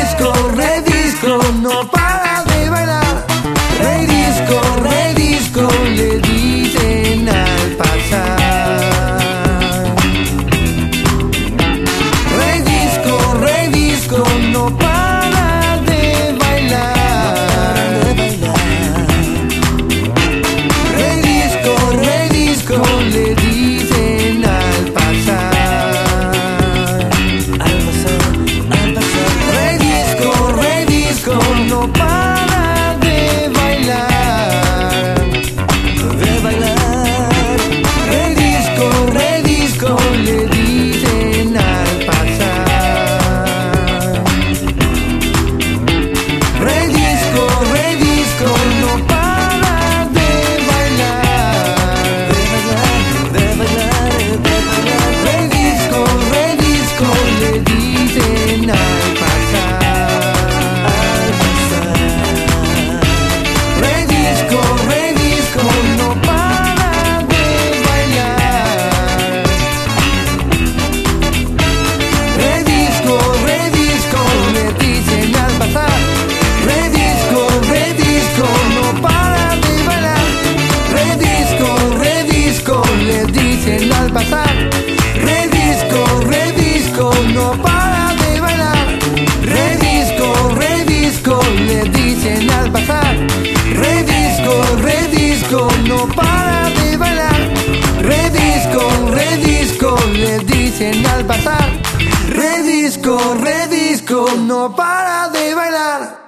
redisco, no para de bailar. Redisco, le dicen al pasar. Redisco, no para de bailar. Redisco, le dicen al pasar. Redisco, no para de bailar. Redisco, le dicen al pasar. Redisco, no para de bailar. Redisco, le dicen al pasar. Redisco, no para de bailar. Redisco, le dicen al pasar. Redisco, no para de bailar. Redisco, le dicen al pasar. Redisco, no para de bailar. Redisco, le dicen al pasar. Redisco, no para de bailar. Redisco, le dicen al pasar. Redisco, no para de bailar.